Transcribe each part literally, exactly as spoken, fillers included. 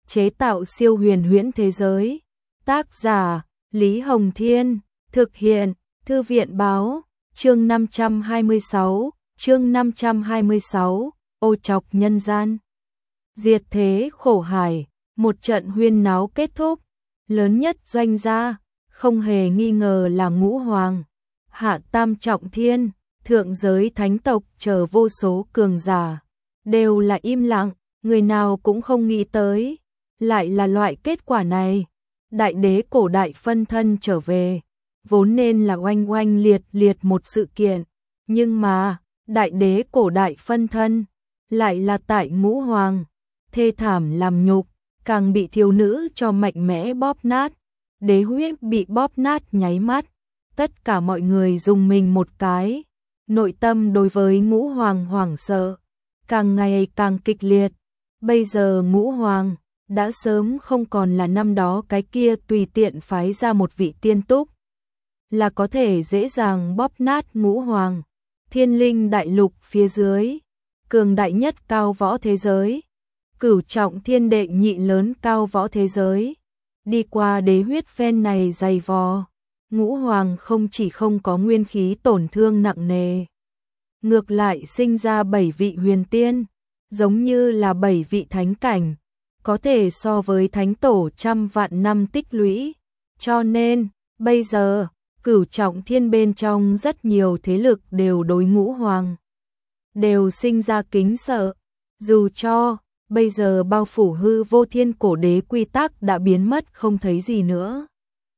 chế tạo siêu huyền huyễn thế giới. Tác giả Lý Hồng Thiên, thực hiện Thư viện Báo, chương năm trăm hai mươi sáu, chương năm trăm hai mươi sáu, ô trọc nhân gian. Diệt thế khổ hải, một trận huyên náo kết thúc, lớn nhất doanh gia, không hề nghi ngờ là Ngũ Hoàng, hạ tam trọng thiên, thượng giới thánh tộc chờ vô số cường giả, đều là im lặng, người nào cũng không nghĩ tới, lại là loại kết quả này. Đại đế cổ đại phân thân trở về, vốn nên là oanh oanh liệt liệt một sự kiện, nhưng mà, đại đế cổ đại phân thân, lại là tại Ngũ Hoàng, thê thảm làm nhục, càng bị thiếu nữ cho mạnh mẽ bóp nát, đế huyết bị bóp nát nháy mắt, tất cả mọi người dùng mình một cái, nội tâm đối với Ngũ Hoàng hoảng sợ, càng ngày càng kịch liệt, bây giờ Ngũ Hoàng đã sớm không còn là năm đó cái kia tùy tiện phái ra một vị tiên túc, là có thể dễ dàng bóp nát Ngũ Hoàng, thiên linh đại lục phía dưới, cường đại nhất cao võ thế giới, cửu trọng thiên đệ nhị lớn cao võ thế giới, đi qua đế huyết phen này dày vò, Ngũ Hoàng không chỉ không có nguyên khí tổn thương nặng nề, ngược lại sinh ra bảy vị huyền tiên, giống như là bảy vị thánh cảnh, có thể so với thánh tổ trăm vạn năm tích lũy, cho nên, bây giờ, cửu trọng thiên bên trong rất nhiều thế lực đều đối Ngũ Hoàng, đều sinh ra kính sợ, dù cho, bây giờ bao phủ hư vô thiên cổ đế quy tắc đã biến mất không thấy gì nữa.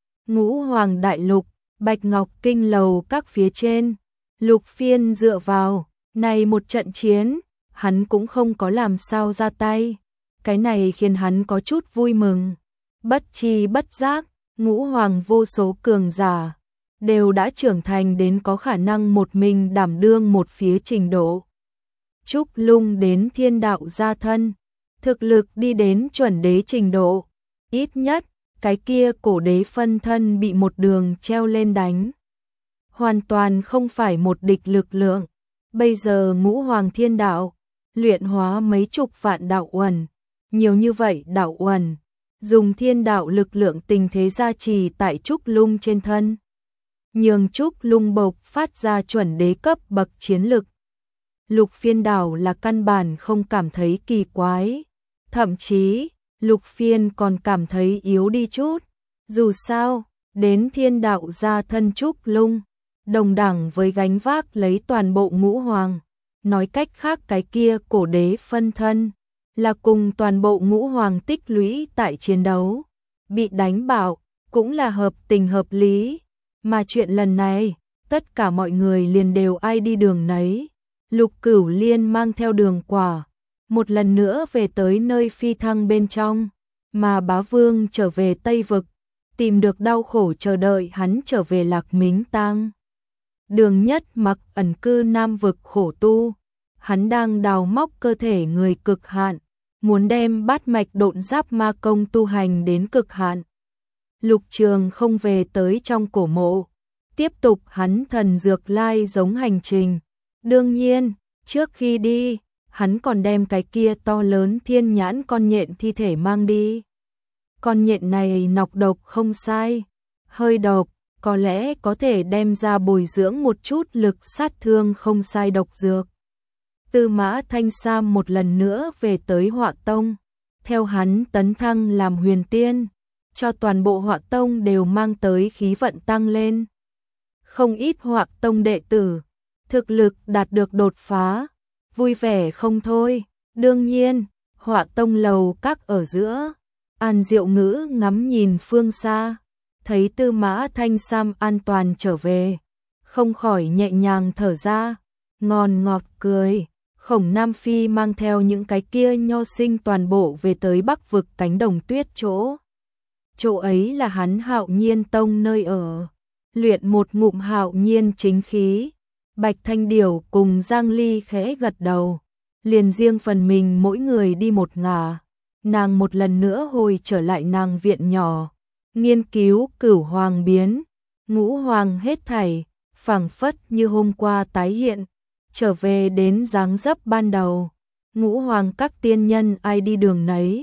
Ngũ Hoàng đại lục, Bạch Ngọc Kinh lầu các phía trên, Lục Phiên dựa vào, này một trận chiến, hắn cũng không có làm sao ra tay. Cái này khiến hắn có chút vui mừng. Bất chi bất giác, Ngũ Hoàng vô số cường giả, đều đã trưởng thành đến có khả năng một mình đảm đương một phía trình độ. Trúc Lung đến thiên đạo gia thân, thực lực đi đến chuẩn đế trình độ, ít nhất, cái kia cổ đế phân thân bị một đường treo lên đánh. Hoàn toàn không phải một địch lực lượng, bây giờ Ngũ Hoàng thiên đạo, luyện hóa mấy chục vạn đạo uẩn, nhiều như vậy đạo uẩn, dùng thiên đạo lực lượng tình thế gia trì tại Trúc Lung trên thân, nhường Trúc Lung bộc phát ra chuẩn đế cấp bậc chiến lực. Lục Phiên đảo là căn bản không cảm thấy kỳ quái, thậm chí, Lục Phiên còn cảm thấy yếu đi chút, dù sao, đến thiên đạo gia thân Trúc Lung, đồng đẳng với gánh vác lấy toàn bộ Ngũ Hoàng, nói cách khác cái kia cổ đế phân thân, là cùng toàn bộ Ngũ Hoàng tích lũy tại chiến đấu, bị đánh bạo, cũng là hợp tình hợp lý, mà chuyện lần này, tất cả mọi người liền đều ai đi đường nấy, Lục Cửu Liên mang theo đường quả, một lần nữa về tới nơi phi thăng bên trong, mà Bá Vương trở về Tây Vực, tìm được đau khổ chờ đợi hắn trở về Lạc Mính Tang. Đường Nhất Mặc ẩn cư Nam Vực khổ tu, hắn đang đào móc cơ thể người cực hạn, muốn đem bát mạch độn giáp ma công tu hành đến cực hạn. Lục Trường không về tới trong cổ mộ, tiếp tục hắn thần dược lai giống hành trình. Đương nhiên, trước khi đi, hắn còn đem cái kia to lớn thiên nhãn con nhện thi thể mang đi. Con nhện này nọc độc không sai, hơi độc, có lẽ có thể đem ra bồi dưỡng một chút lực sát thương không sai độc dược. Tư Mã Thanh Sam một lần nữa về tới Họa Tông, theo hắn tấn thăng làm huyền tiên, cho toàn bộ Họa Tông đều mang tới khí vận tăng lên. Không ít Họa Tông đệ tử, thực lực đạt được đột phá, vui vẻ không thôi. Đương nhiên, Họa Tông lầu các ở giữa, An Diệu Ngữ ngắm nhìn phương xa, thấy Tư Mã Thanh Sam an toàn trở về, không khỏi nhẹ nhàng thở ra, ngon ngọt cười. Khổng Nam Phi mang theo những cái kia nho sinh toàn bộ về tới Bắc Vực cánh đồng tuyết chỗ. Chỗ ấy là hắn Hạo Nhiên Tông nơi ở, luyện một ngụm hạo nhiên chính khí. Bạch Thanh Điểu cùng Giang Ly khẽ gật đầu, liền riêng phần mình mỗi người đi một ngả. Nàng một lần nữa hồi trở lại nàng viện nhỏ, nghiên cứu cửu hoàng biến, ngũ hoàng hết thảy, phảng phất như hôm qua tái hiện, trở về đến dáng dấp ban đầu. Ngũ hoàng các tiên nhân ai đi đường nấy,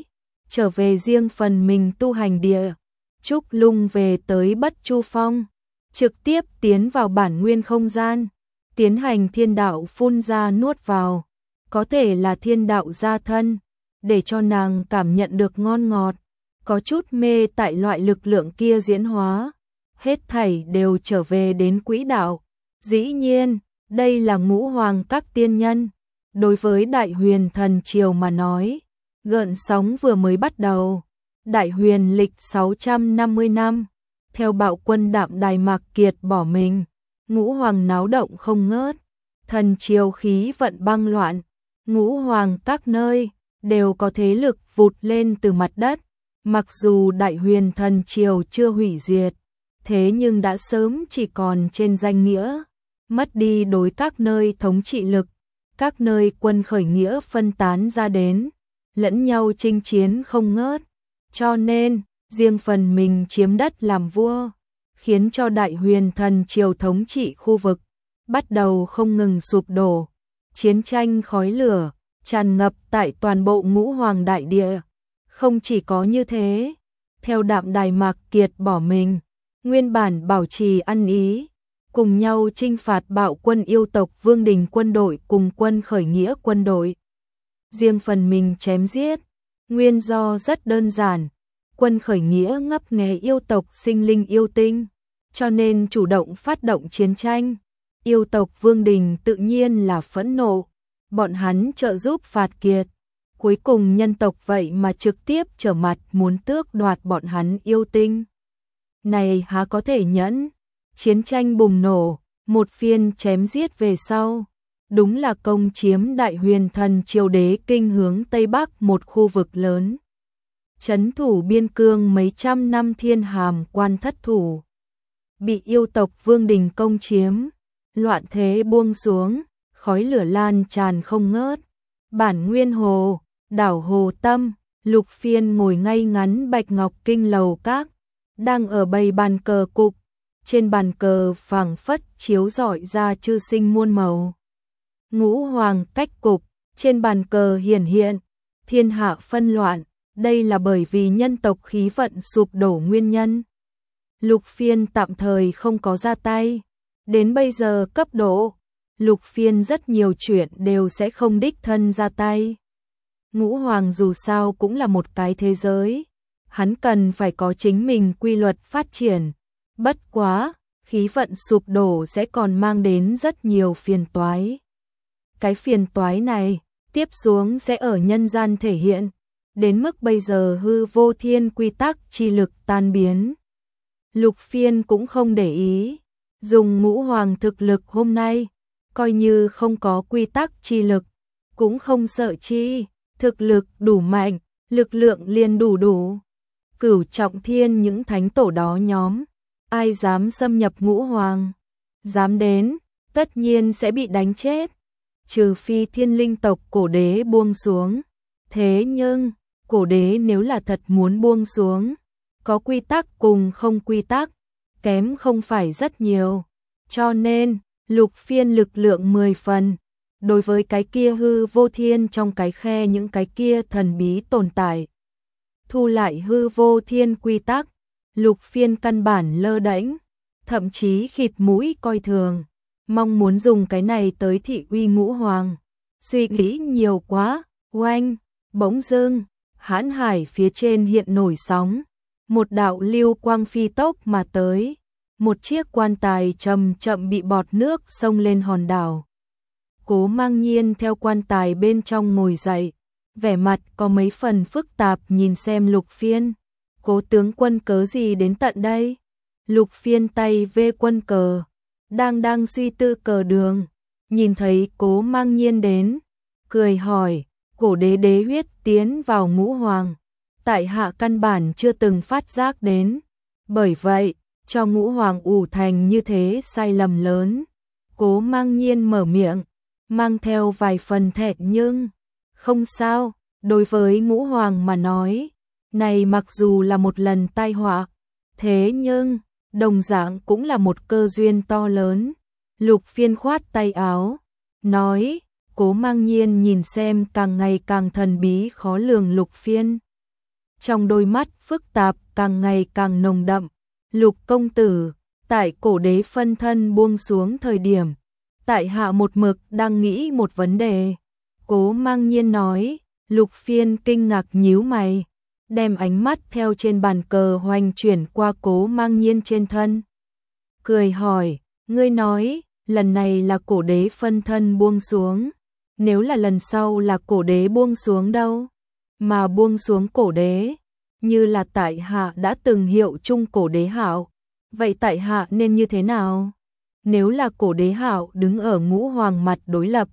trở về riêng phần mình tu hành địa. Trúc Lung về tới Bất Chu Phong, trực tiếp tiến vào bản nguyên không gian, tiến hành thiên đạo phun ra nuốt vào, có thể là thiên đạo gia thân, để cho nàng cảm nhận được ngon ngọt, có chút mê tại loại lực lượng kia diễn hóa, hết thảy đều trở về đến quỹ đạo. Dĩ nhiên, đây là ngũ hoàng các tiên nhân, đối với Đại Huyền Thần Triều mà nói, gợn sóng vừa mới bắt đầu. Đại Huyền lịch sáu trăm năm mươi năm, theo bạo quân Đạm Đài Mạc Kiệt bỏ mình, ngũ hoàng náo động không ngớt, thần triều khí vận băng loạn, ngũ hoàng các nơi đều có thế lực vụt lên từ mặt đất, mặc dù Đại Huyền Thần Triều chưa hủy diệt, thế nhưng đã sớm chỉ còn trên danh nghĩa, mất đi đối các nơi thống trị lực, các nơi quân khởi nghĩa phân tán ra đến, lẫn nhau chinh chiến không ngớt. Cho nên, riêng phần mình chiếm đất làm vua, khiến cho Đại Huyền Thần Triều thống trị khu vực, bắt đầu không ngừng sụp đổ. Chiến tranh khói lửa, tràn ngập tại toàn bộ ngũ hoàng đại địa. Không chỉ có như thế, theo Đạm Đài Mạc Kiệt bỏ mình, nguyên bản bảo trì ăn ý, cùng nhau chinh phạt bạo quân yêu tộc Vương Đình quân đội cùng quân khởi nghĩa quân đội. Riêng phần mình chém giết. Nguyên do rất đơn giản, quân khởi nghĩa ngấp nghé yêu tộc sinh linh yêu tinh, cho nên chủ động phát động chiến tranh. Yêu tộc Vương Đình tự nhiên là phẫn nộ, bọn hắn trợ giúp phạt kiệt. Cuối cùng nhân tộc vậy mà trực tiếp trở mặt muốn tước đoạt bọn hắn yêu tinh. Này há có thể nhẫn, chiến tranh bùng nổ, một phiên chém giết về sau. Đúng là công chiếm Đại Huyền Thần Triều đế kinh hướng Tây Bắc một khu vực lớn. Trấn thủ biên cương mấy trăm năm Thiên Hàm Quan thất thủ. Bị yêu tộc Vương Đình công chiếm, loạn thế buông xuống, khói lửa lan tràn không ngớt. Bản Nguyên Hồ, đảo Hồ Tâm, Lục Phiên ngồi ngay ngắn Bạch Ngọc Kinh lầu các, đang ở bày bàn cờ cục. Trên bàn cờ phảng phất chiếu rọi ra chư sinh muôn màu. Ngũ hoàng cách cục, trên bàn cờ hiển hiện, thiên hạ phân loạn, đây là bởi vì nhân tộc khí vận sụp đổ nguyên nhân. Lục Phiên tạm thời không có ra tay, đến bây giờ cấp độ, Lục Phiên rất nhiều chuyện đều sẽ không đích thân ra tay. Ngũ hoàng dù sao cũng là một cái thế giới, hắn cần phải có chính mình quy luật phát triển, bất quá, khí vận sụp đổ sẽ còn mang đến rất nhiều phiền toái. Cái phiền toái này, tiếp xuống sẽ ở nhân gian thể hiện, đến mức bây giờ hư vô thiên quy tắc chi lực tan biến. Lục Phiên cũng không để ý, dùng ngũ hoàng thực lực hôm nay, coi như không có quy tắc chi lực, cũng không sợ chi, thực lực đủ mạnh, lực lượng liền đủ đủ. Cửu trọng thiên những thánh tổ đó nhóm, ai dám xâm nhập ngũ hoàng, dám đến, tất nhiên sẽ bị đánh chết. Trừ phi thiên linh tộc cổ đế buông xuống. Thế nhưng, cổ đế nếu là thật muốn buông xuống, có quy tắc cùng không quy tắc, kém không phải rất nhiều. Cho nên, Lục Phiên lực lượng mười phần, đối với cái kia hư vô thiên trong cái khe những cái kia thần bí tồn tại. Thu lại hư vô thiên quy tắc, Lục Phiên căn bản lơ đễnh, thậm chí khịt mũi coi thường. Mong muốn dùng cái này tới thị uy ngũ hoàng. Suy nghĩ nhiều quá, oanh, bỗng dưng, hãn hải phía trên hiện nổi sóng. Một đạo lưu quang phi tốc mà tới. Một chiếc quan tài chậm chậm bị bọt nước xông lên hòn đảo. Cố Mang Nhiên theo quan tài bên trong ngồi dậy. Vẻ mặt có mấy phần phức tạp nhìn xem Lục Phiên. Cố tướng quân cớ gì đến tận đây? Lục Phiên tay vê quân cờ. Đang đang suy tư cờ đường, nhìn thấy Cố Mang Nhiên đến, cười hỏi, cổ đế đế huyết tiến vào ngũ hoàng, tại hạ căn bản chưa từng phát giác đến, bởi vậy, cho ngũ hoàng ủ thành như thế sai lầm lớn. Cố Mang Nhiên mở miệng, mang theo vài phần thẹn nhưng, không sao, đối với ngũ hoàng mà nói, này mặc dù là một lần tai họa, thế nhưng, đồng dạng cũng là một cơ duyên to lớn. Lục Phiên khoát tay áo, nói, Cố Mang Nhiên nhìn xem càng ngày càng thần bí khó lường Lục Phiên. trong đôi mắt phức tạp càng ngày càng nồng đậm. Lục công tử, tại cổ đế phân thân buông xuống thời điểm, tại hạ một mực đang nghĩ một vấn đề. Cố Mang Nhiên nói. Lục Phiên kinh ngạc nhíu mày, đem ánh mắt theo trên bàn cờ hoành chuyển qua Cố Mang Nhiên trên thân. Cười hỏi, ngươi nói, lần này là cổ đế phân thân buông xuống. Nếu là lần sau là cổ đế buông xuống đâu? Mà buông xuống cổ đế, như là tại hạ đã từng hiệu chung cổ đế hạo. Vậy tại hạ nên như thế nào? Nếu là cổ đế hạo đứng ở ngũ hoàng mặt đối lập,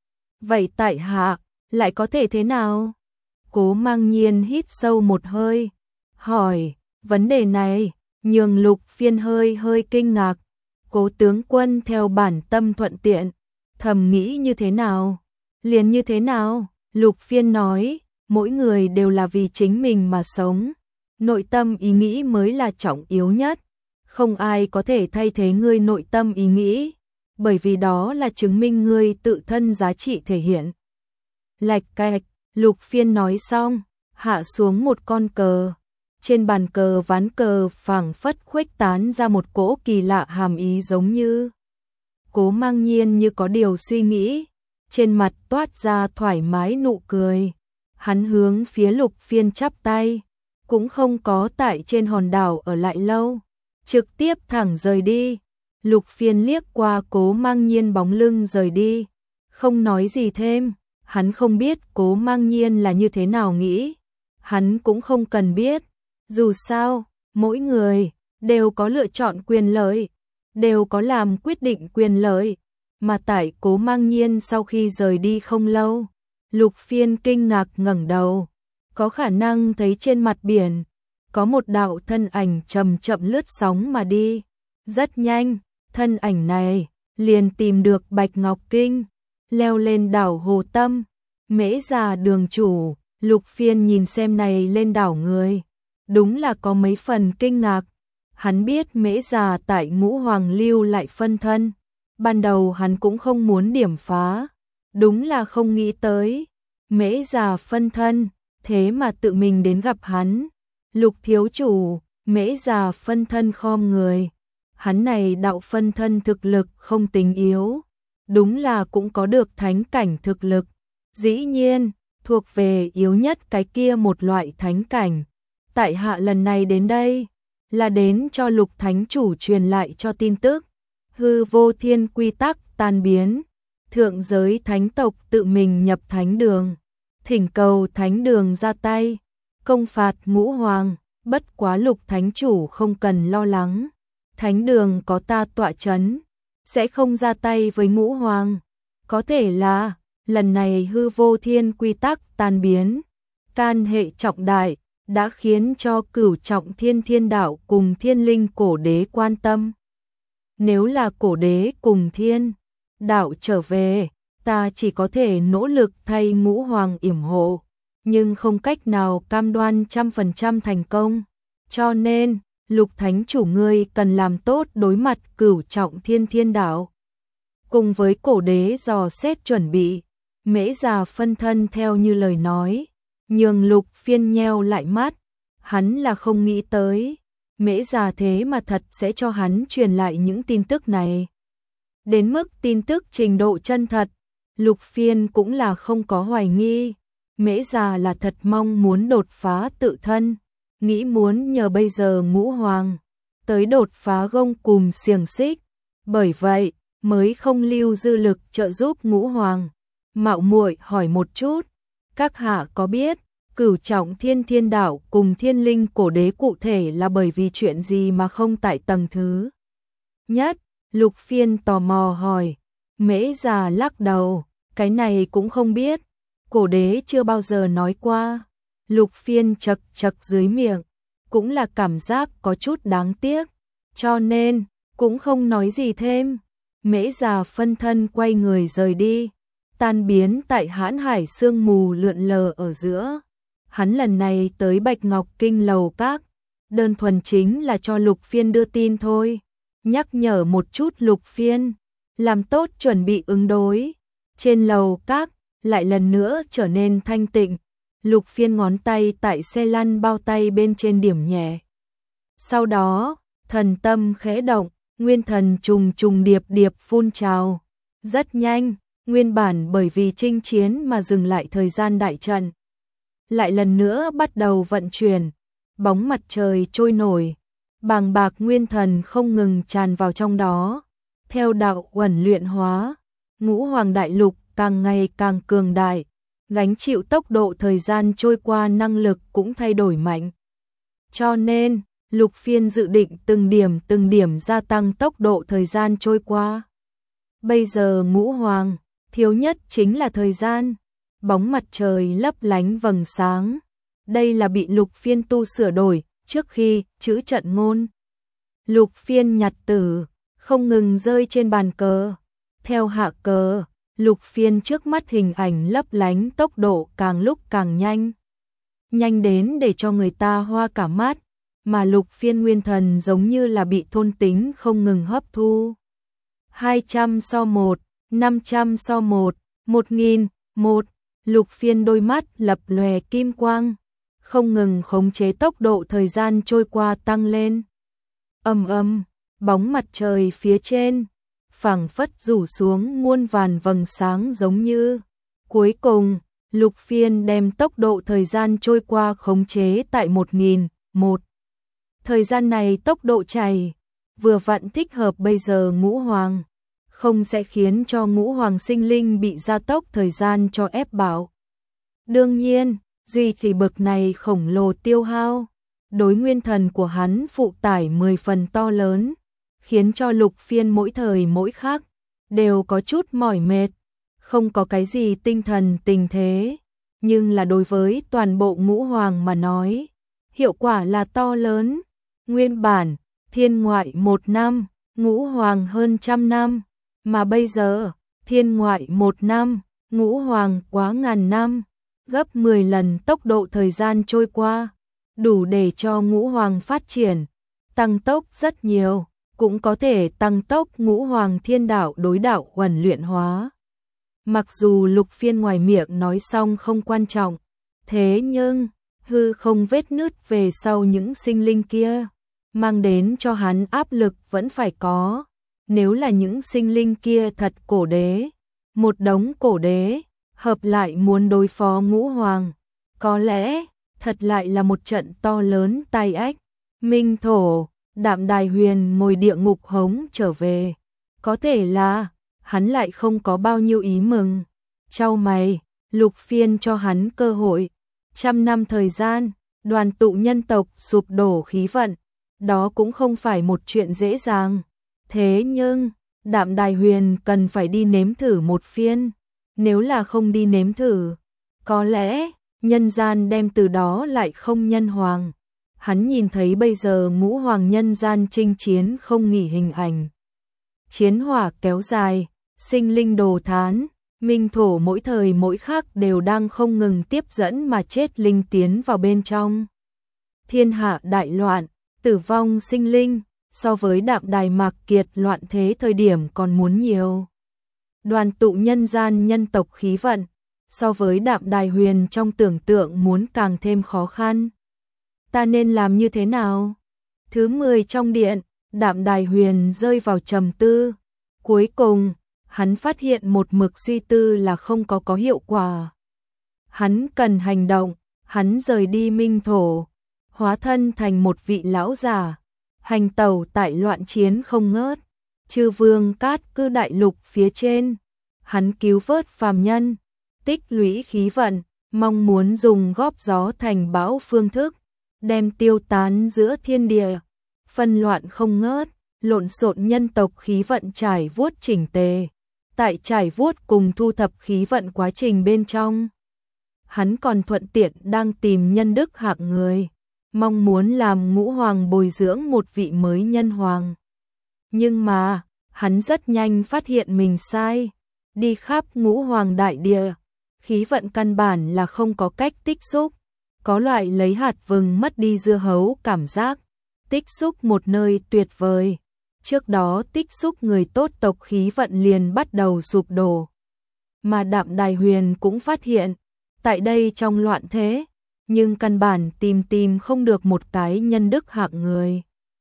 vậy tại hạ lại có thể thế nào? Cố Mang Nhiên hít sâu một hơi, hỏi, vấn đề này, nhường Lục Phiên hơi hơi kinh ngạc. Cố tướng quân theo bản tâm thuận tiện, thầm nghĩ như thế nào? Liền như thế nào? Lục Phiên nói, mỗi người đều là vì chính mình mà sống. Nội tâm ý nghĩ mới là trọng yếu nhất. Không ai có thể thay thế ngươi nội tâm ý nghĩ, bởi vì đó là chứng minh ngươi tự thân giá trị thể hiện. Lạch cạch, Lục Phiên nói xong, hạ xuống một con cờ. Trên bàn cờ ván cờ phảng phất khuếch tán ra một cỗ kỳ lạ hàm ý giống như. Cố Mang Nhiên như có điều suy nghĩ, trên mặt toát ra thoải mái nụ cười. Hắn hướng phía Lục Phiên chắp tay, cũng không có tại trên hòn đảo ở lại lâu, trực tiếp thẳng rời đi. Lục Phiên liếc qua Cố Mang Nhiên bóng lưng rời đi, không nói gì thêm. Hắn không biết Cố Mang Nhiên là như thế nào nghĩ, hắn cũng không cần biết. Dù sao, mỗi người đều có lựa chọn quyền lợi, đều có làm quyết định quyền lợi. Mà tại Cố Mang Nhiên sau khi rời đi không lâu, Lục Phiên kinh ngạc ngẩng đầu, có khả năng thấy trên mặt biển có một đạo thân ảnh chậm chậm lướt sóng mà đi. Rất nhanh, thân ảnh này liền tìm được Bạch Ngọc Kinh, leo lên đảo Hồ Tâm. Mễ Già đường chủ, Lục Phiên nhìn xem này lên đảo người, đúng là có mấy phần kinh ngạc. Hắn biết Mễ Già tại Ngũ Hoàng lưu lại phân thân, ban đầu hắn cũng không muốn điểm phá, đúng là không nghĩ tới Mễ Già phân thân, thế mà tự mình đến gặp hắn. Lục thiếu chủ, Mễ Già phân thân khom người, hắn này đạo phân thân thực lực không tính yếu, đúng là cũng có được thánh cảnh thực lực. Dĩ nhiên, thuộc về yếu nhất cái kia một loại thánh cảnh. Tại hạ lần này đến đây, là đến cho Lục thánh chủ truyền lại cho tin tức. Hư vô thiên quy tắc tan biến, thượng giới thánh tộc tự mình nhập thánh đường, thỉnh cầu thánh đường ra tay, công phạt Ngũ Hoàng. Bất quá Lục thánh chủ không cần lo lắng, thánh đường có ta tọa chấn, sẽ không ra tay với Ngũ Hoàng. Có thể là lần này hư vô thiên quy tắc tan biến, can hệ trọng đại, đã khiến cho Cửu Trọng Thiên Thiên Đạo cùng Thiên Linh Cổ Đế quan tâm. Nếu là Cổ Đế cùng Thiên Đạo trở về, ta chỉ có thể nỗ lực thay Ngũ Hoàng yểm hộ, nhưng không cách nào cam đoan trăm phần trăm thành công. Cho nên, Lục thánh chủ ngươi cần làm tốt đối mặt Cửu Trọng Thiên Thiên Đạo, cùng với Cổ Đế dò xét chuẩn bị. Mễ Già phân thân theo như lời nói, nhường Lục Phiên nheo lại mắt. Hắn là không nghĩ tới Mễ Già thế mà thật sẽ cho hắn truyền lại những tin tức này. Đến mức tin tức trình độ chân thật, Lục Phiên cũng là không có hoài nghi. Mễ Già là thật mong muốn đột phá tự thân, nghĩ muốn nhờ bây giờ Ngũ Hoàng tới đột phá gông cùm xiềng xích, bởi vậy mới không lưu dư lực trợ giúp Ngũ Hoàng. Mạo muội hỏi một chút, các hạ có biết Cửu Trọng Thiên Thiên Đạo cùng Thiên Linh Cổ Đế cụ thể là bởi vì chuyện gì mà không tại tầng thứ nhất? Lục Phiên tò mò hỏi. Mễ Già lắc đầu, cái này cũng không biết, Cổ Đế chưa bao giờ nói qua. Lục Phiên chật chật dưới miệng, cũng là cảm giác có chút đáng tiếc, cho nên cũng không nói gì thêm. Mễ Già phân thân quay người rời đi, tan biến tại hãn hải sương mù lượn lờ ở giữa. Hắn lần này tới Bạch Ngọc Kinh lầu các, đơn thuần chính là cho Lục Phiên đưa tin thôi, nhắc nhở một chút Lục Phiên, làm tốt chuẩn bị ứng đối. Trên lầu các, lại lần nữa trở nên thanh tịnh, Lục Phiên ngón tay tại xe lăn bao tay bên trên điểm nhẹ. Sau đó, thần tâm khẽ động, nguyên thần trùng trùng điệp điệp phun trào. Rất nhanh, nguyên bản bởi vì chinh chiến mà dừng lại thời gian đại trận. Lại lần nữa bắt đầu vận chuyển, bóng mặt trời trôi nổi, bàng bạc nguyên thần không ngừng tràn vào trong đó. Theo đạo uẩn luyện hóa, Ngũ Hoàng Đại Lục càng ngày càng cường đại, gánh chịu tốc độ thời gian trôi qua năng lực cũng thay đổi mạnh. Cho nên, Lục Phiên dự định từng điểm từng điểm gia tăng tốc độ thời gian trôi qua. Bây giờ Ngũ Hoàng, thiếu nhất chính là thời gian. Bóng mặt trời lấp lánh vầng sáng. Đây là bị Lục Phiên tu sửa đổi, trước khi chữ trận ngôn. Lục Phiên nhặt tử, không ngừng rơi trên bàn cờ. Theo hạ cờ, Lục Phiên trước mắt hình ảnh lấp lánh, tốc độ càng lúc càng nhanh. Nhanh đến để cho người ta hoa cả mắt, mà Lục Phiên nguyên thần giống như là bị thôn tính không ngừng hấp thu. hai trăm so một, năm trăm so một, một nghìn, một, Lục Phiên đôi mắt lập lòe kim quang, không ngừng khống chế tốc độ thời gian trôi qua tăng lên. Ầm ầm, bóng mặt trời phía trên, phảng phất rủ xuống muôn vàn vầng sáng giống như. Cuối cùng, Lục Phiên đem tốc độ thời gian trôi qua khống chế tại một nghìn, một. Thời gian này tốc độ chảy, vừa vặn thích hợp bây giờ Ngũ Hoàng, không sẽ khiến cho Ngũ Hoàng sinh linh bị gia tốc thời gian cho ép bảo. Đương nhiên, duy trì bực này khổng lồ tiêu hao, đối nguyên thần của hắn phụ tải mười phần to lớn, khiến cho Lục Phiên mỗi thời mỗi khác đều có chút mỏi mệt, không có cái gì tinh thần tình thế, nhưng là đối với toàn bộ Ngũ Hoàng mà nói, hiệu quả là to lớn. Nguyên bản, thiên ngoại một năm, Ngũ Hoàng hơn trăm năm, mà bây giờ, thiên ngoại một năm, Ngũ Hoàng quá ngàn năm, gấp mười lần tốc độ thời gian trôi qua, đủ để cho Ngũ Hoàng phát triển, tăng tốc rất nhiều, cũng có thể tăng tốc Ngũ Hoàng thiên đạo đối đạo uẩn luyện hóa. Mặc dù Lục Phiên ngoài miệng nói xong không quan trọng, thế nhưng, hư không vết nứt về sau những sinh linh kia, mang đến cho hắn áp lực vẫn phải có. Nếu là những sinh linh kia thật cổ đế, một đống cổ đế, hợp lại muốn đối phó Ngũ Hoàng, có lẽ, thật lại là một trận to lớn tai ách. Minh Thổ, Đạm Đài Huyền ngồi địa ngục hống trở về, có thể là, hắn lại không có bao nhiêu ý mừng. Chau mày, Lục Phiên cho hắn cơ hội, trăm năm thời gian, đoàn tụ nhân tộc sụp đổ khí vận, đó cũng không phải một chuyện dễ dàng. Thế nhưng, Đạm Đài Huyền cần phải đi nếm thử một phiên, nếu là không đi nếm thử, có lẽ, nhân gian đem từ đó lại không nhân hoàng. Hắn nhìn thấy bây giờ Ngũ Hoàng nhân gian chinh chiến không nghỉ hình ảnh. Chiến hỏa kéo dài, sinh linh đồ thán, Minh Thổ mỗi thời mỗi khác đều đang không ngừng tiếp dẫn mà chết linh tiến vào bên trong. Thiên hạ đại loạn, tử vong sinh linh, so với Đạm Đài Mạc Kiệt loạn thế thời điểm còn muốn nhiều. Đoàn tụ nhân gian nhân tộc khí vận, so với Đạm Đài Huyền trong tưởng tượng muốn càng thêm khó khăn. Ta nên làm như thế nào? Thứ mười trong điện, Đạm Đài Huyền rơi vào trầm tư. Cuối cùng, hắn phát hiện một mực suy tư là không có có hiệu quả. Hắn cần hành động, hắn rời đi Minh Thổ, hóa thân thành một vị lão già, hành tẩu tại loạn chiến không ngớt, chư vương cát cư đại lục phía trên. Hắn cứu vớt phàm nhân, tích lũy khí vận, mong muốn dùng góp gió thành bão phương thức, đem tiêu tán giữa thiên địa, phân loạn không ngớt, lộn xộn nhân tộc khí vận trải vuốt chỉnh tề. Tại trải vuốt cùng thu thập khí vận quá trình bên trong, hắn còn thuận tiện đang tìm nhân đức hạng người, mong muốn làm Ngũ Hoàng bồi dưỡng một vị mới nhân hoàng. Nhưng mà, hắn rất nhanh phát hiện mình sai, đi khắp Ngũ Hoàng đại địa, khí vận căn bản là không có cách tích xúc, có loại lấy hạt vừng mất đi dưa hấu cảm giác, tích xúc một nơi tuyệt vời. Trước đó tích xúc người tốt tộc khí vận liền bắt đầu sụp đổ. Mà Đạm Đài Huyền cũng phát hiện, tại đây trong loạn thế, nhưng căn bản tìm tìm không được một cái nhân đức hạng người.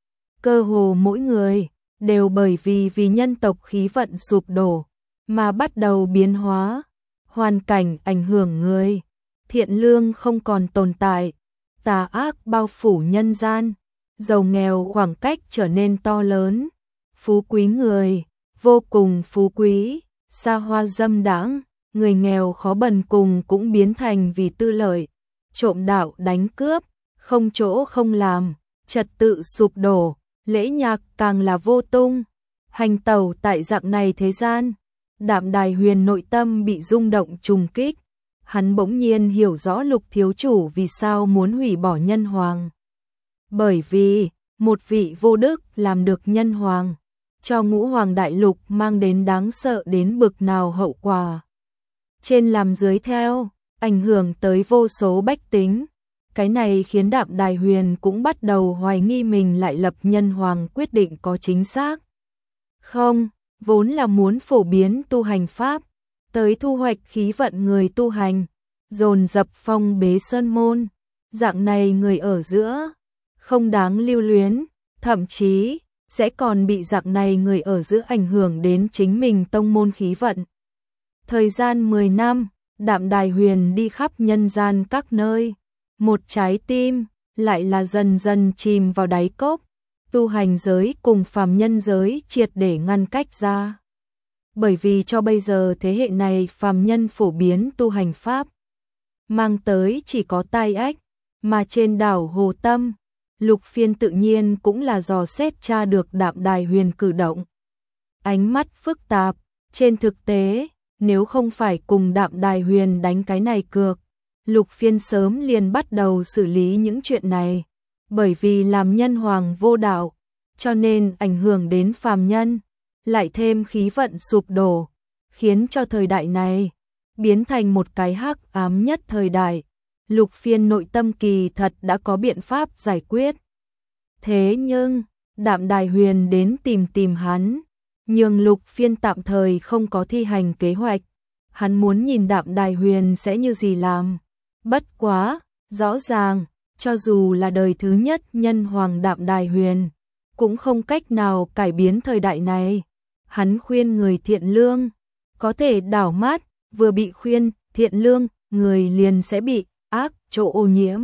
Cơ hồ mỗi người đều bởi vì vì nhân tộc khí vận sụp đổ mà bắt đầu biến hóa, hoàn cảnh ảnh hưởng người, thiện lương không còn tồn tại, tà ác bao phủ nhân gian, giàu nghèo khoảng cách trở nên to lớn, phú quý người vô cùng phú quý, xa hoa dâm đãng, người nghèo khó bần cùng cũng biến thành vì tư lợi, trộm đạo đánh cướp, không chỗ không làm, trật tự sụp đổ, lễ nhạc càng là vô tung. Hành tẩu tại dạng này thế gian, Đạm Đài Huyền nội tâm bị rung động trùng kích, hắn bỗng nhiên hiểu rõ Lục thiếu chủ vì sao muốn hủy bỏ nhân hoàng. Bởi vì, một vị vô đức làm được nhân hoàng, cho ngũ hoàng đại lục mang đến đáng sợ đến bực nào hậu quả. Trên làm dưới theo, ảnh hưởng tới vô số bách tính. Cái này khiến Đạm Đài Huyền cũng bắt đầu hoài nghi mình lại lập nhân hoàng quyết định có chính xác. Không, vốn là muốn phổ biến tu hành pháp, tới thu hoạch khí vận người tu hành, dồn dập phong bế sơn môn, dạng này người ở giữa, không đáng lưu luyến, thậm chí sẽ còn bị dạng này người ở giữa ảnh hưởng đến chính mình tông môn khí vận. Thời gian mười năm, Đạm Đài Huyền đi khắp nhân gian các nơi, một trái tim lại là dần dần chìm vào đáy cốc, tu hành giới cùng phàm nhân giới triệt để ngăn cách ra. Bởi vì cho bây giờ thế hệ này phàm nhân phổ biến tu hành pháp, mang tới chỉ có tai ách, mà trên đảo Hồ Tâm, Lục Phiên tự nhiên cũng là dò xét tra được Đạm Đài Huyền cử động. Ánh mắt phức tạp, trên thực tế, nếu không phải cùng Đạm Đài Huyền đánh cái này cược, Lục Phiên sớm liền bắt đầu xử lý những chuyện này, bởi vì làm nhân hoàng vô đạo, cho nên ảnh hưởng đến phàm nhân, lại thêm khí vận sụp đổ, khiến cho thời đại này biến thành một cái hắc ám nhất thời đại. Lục Phiên nội tâm kỳ thật đã có biện pháp giải quyết. Thế nhưng, Đạm Đài Huyền đến tìm tìm hắn, nhưng Lục Phiên tạm thời không có thi hành kế hoạch. Hắn muốn nhìn Đạm Đài Huyền sẽ như gì làm. Bất quá, rõ ràng, cho dù là đời thứ nhất nhân hoàng Đạm Đài Huyền, cũng không cách nào cải biến thời đại này. Hắn khuyên người thiện lương, có thể đảo mắt, vừa bị khuyên thiện lương, người liền sẽ bị ác chỗ ô nhiễm.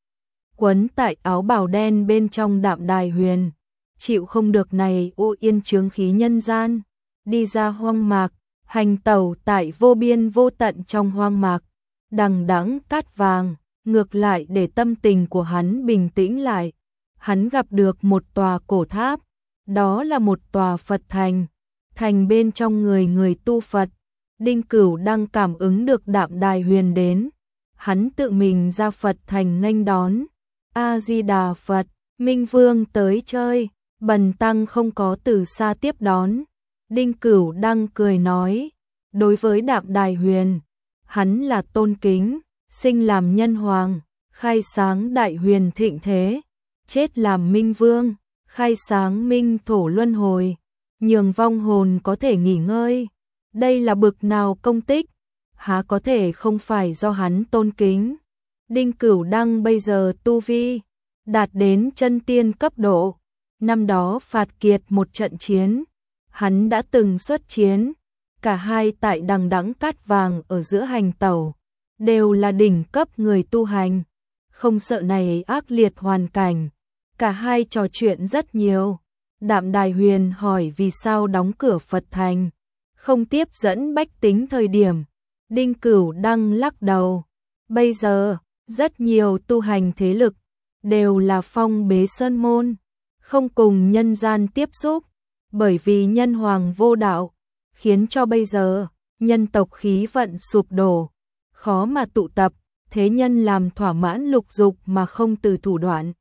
Quấn tại áo bào đen bên trong Đạm Đài Huyền, chịu không được này ô yên chướng khí nhân gian, đi ra hoang mạc, hành tẩu tại vô biên vô tận trong hoang mạc, đằng đẵng cát vàng, ngược lại để tâm tình của hắn bình tĩnh lại. Hắn gặp được một tòa cổ tháp, đó là một tòa Phật thành, thành bên trong người người tu Phật. Đinh Cửu đang cảm ứng được Đạm Đài Huyền đến, hắn tự mình ra Phật thành nghênh đón. A Di Đà Phật, Minh Vương tới chơi. Bần tăng không có từ xa tiếp đón. Đinh Cửu đang cười nói, đối với Đạm Đài Huyền, hắn là tôn kính, sinh làm nhân hoàng, khai sáng đại huyền thịnh thế, chết làm minh vương, khai sáng minh thổ luân hồi, nhường vong hồn có thể nghỉ ngơi. Đây là bực nào công tích, há có thể không phải do hắn tôn kính. Đinh Cửu Đăng bây giờ tu vi đạt đến chân tiên cấp độ, năm đó phạt kiệt một trận chiến, hắn đã từng xuất chiến, cả hai tại đằng đẵng cát vàng ở giữa hành tẩu, đều là đỉnh cấp người tu hành, không sợ này ác liệt hoàn cảnh. Cả hai trò chuyện rất nhiều. Đạm Đài Huyền hỏi vì sao đóng cửa Phật thành, không tiếp dẫn bách tính thời điểm. Đinh Cửu Đăng lắc đầu, bây giờ rất nhiều tu hành thế lực đều là phong bế sơn môn, không cùng nhân gian tiếp xúc, bởi vì nhân hoàng vô đạo, khiến cho bây giờ nhân tộc khí vận sụp đổ, khó mà tụ tập, thế nhân làm thỏa mãn lục dục mà không từ thủ đoạn.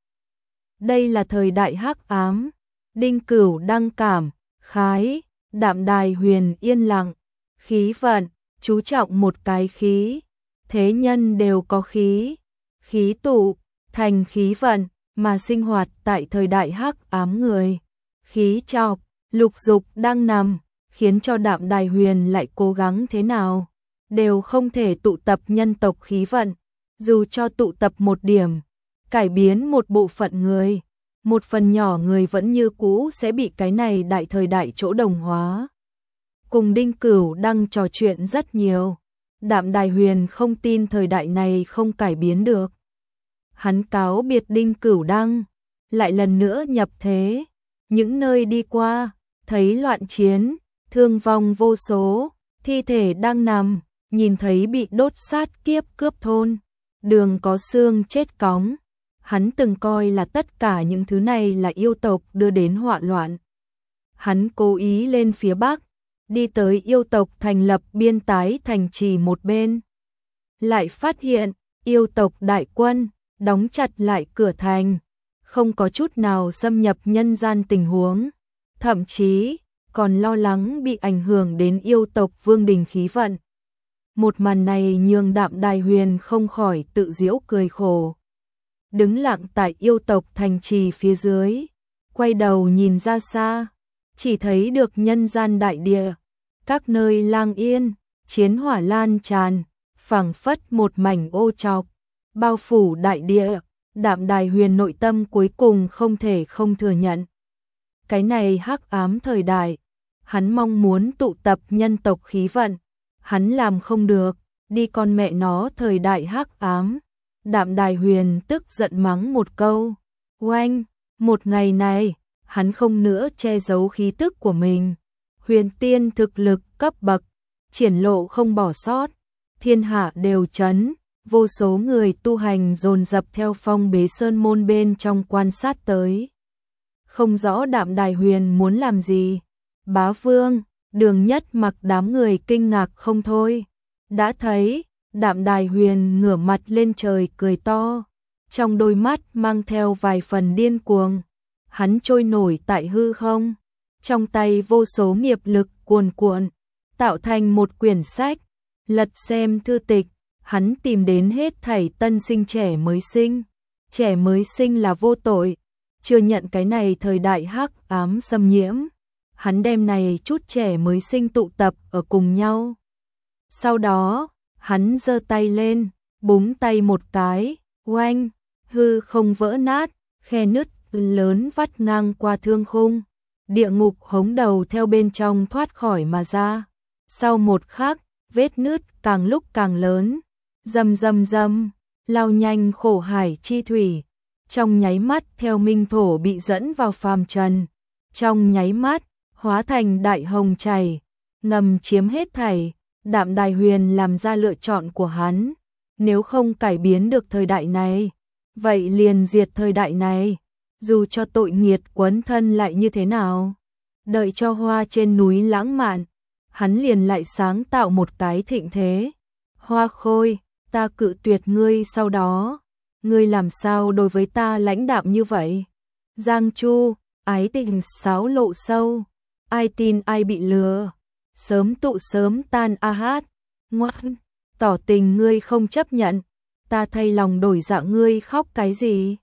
Đây là thời đại hắc ám. Đinh Cửu Đăng cảm khái. Đạm Đài Huyền yên lặng, khí vận, chú trọng một cái khí, thế nhân đều có khí, khí tụ thành khí vận, mà sinh hoạt tại thời đại hắc ám người, khí chọc, lục dục đang nằm, khiến cho Đạm Đài Huyền lại cố gắng thế nào đều không thể tụ tập nhân tộc khí vận, dù cho tụ tập một điểm, cải biến một bộ phận người, một phần nhỏ người vẫn như cũ sẽ bị cái này đại thời đại chỗ đồng hóa. Cùng Đinh Cửu đang trò chuyện rất nhiều, Đạm Đài Huyền không tin thời đại này không cải biến được. Hắn cáo biệt Đinh Cửu Đăng, lại lần nữa nhập thế, những nơi đi qua, thấy loạn chiến, thương vong vô số, thi thể đang nằm, nhìn thấy bị đốt sát kiếp cướp thôn, đường có xương chết cóng. Hắn từng coi là tất cả những thứ này là yêu tộc đưa đến họa loạn. Hắn cố ý lên phía Bắc, đi tới yêu tộc thành lập biên tái thành trì một bên. Lại phát hiện, yêu tộc đại quân, đóng chặt lại cửa thành, không có chút nào xâm nhập nhân gian tình huống. Thậm chí, còn lo lắng bị ảnh hưởng đến yêu tộc vương đình khí vận. Một màn này nhường Đạm Đài Huyền không khỏi tự giễu cười khổ. Đứng lặng tại yêu tộc thành trì phía dưới, quay đầu nhìn ra xa, chỉ thấy được nhân gian đại địa, các nơi lang yên, chiến hỏa lan tràn, phảng phất một mảnh ô trọc, bao phủ đại địa. Đạm Đài Huyền nội tâm cuối cùng không thể không thừa nhận. Cái này hắc ám thời đại, hắn mong muốn tụ tập nhân tộc khí vận, hắn làm không được, đi con mẹ nó thời đại hắc ám. Đạm Đài Huyền tức giận mắng một câu, oanh, một ngày này, hắn không nữa che giấu khí tức của mình. Huyền tiên thực lực cấp bậc, triển lộ không bỏ sót, thiên hạ đều chấn, vô số người tu hành dồn dập theo Phong Bế Sơn môn bên trong quan sát tới. Không rõ Đạm Đài Huyền muốn làm gì. Bá Vương, Đường Nhất Mặc đám người kinh ngạc không thôi. Đã thấy, Đạm Đài Huyền ngửa mặt lên trời cười to, trong đôi mắt mang theo vài phần điên cuồng. Hắn trôi nổi tại hư không, trong tay vô số nghiệp lực cuồn cuộn, tạo thành một quyển sách. Lật xem thư tịch, hắn tìm đến hết thảy tân sinh trẻ mới sinh. Trẻ mới sinh là vô tội, chưa nhận cái này thời đại hắc ám xâm nhiễm. Hắn đem này chút trẻ mới sinh tụ tập ở cùng nhau. Sau đó, hắn giơ tay lên, búng tay một cái, oanh, hư không vỡ nát, khe nứt lớn vắt ngang qua thương khung. Địa ngục hống đầu theo bên trong thoát khỏi mà ra. Sau một khắc, vết nứt càng lúc càng lớn, rầm rầm rầm, lao nhanh khổ hải chi thủy. Trong nháy mắt theo minh thổ bị dẫn vào phàm trần, trong nháy mắt hóa thành đại hồng chảy, ngầm chiếm hết thảy. Đạm Đài Huyền làm ra lựa chọn của hắn, nếu không cải biến được thời đại này, vậy liền diệt thời đại này, dù cho tội nghiệt quấn thân lại như thế nào. Đợi cho hoa trên núi lãng mạn, hắn liền lại sáng tạo một cái thịnh thế. Hoa Khôi, ta cự tuyệt ngươi sau đó, ngươi làm sao đối với ta lãnh đạm như vậy? Giang Chu, ái tình sáo lộ sâu, ai tin ai bị lừa, sớm tụ sớm tan a hát, ngoan, tỏ tình ngươi không chấp nhận, ta thay lòng đổi dạ ngươi khóc cái gì?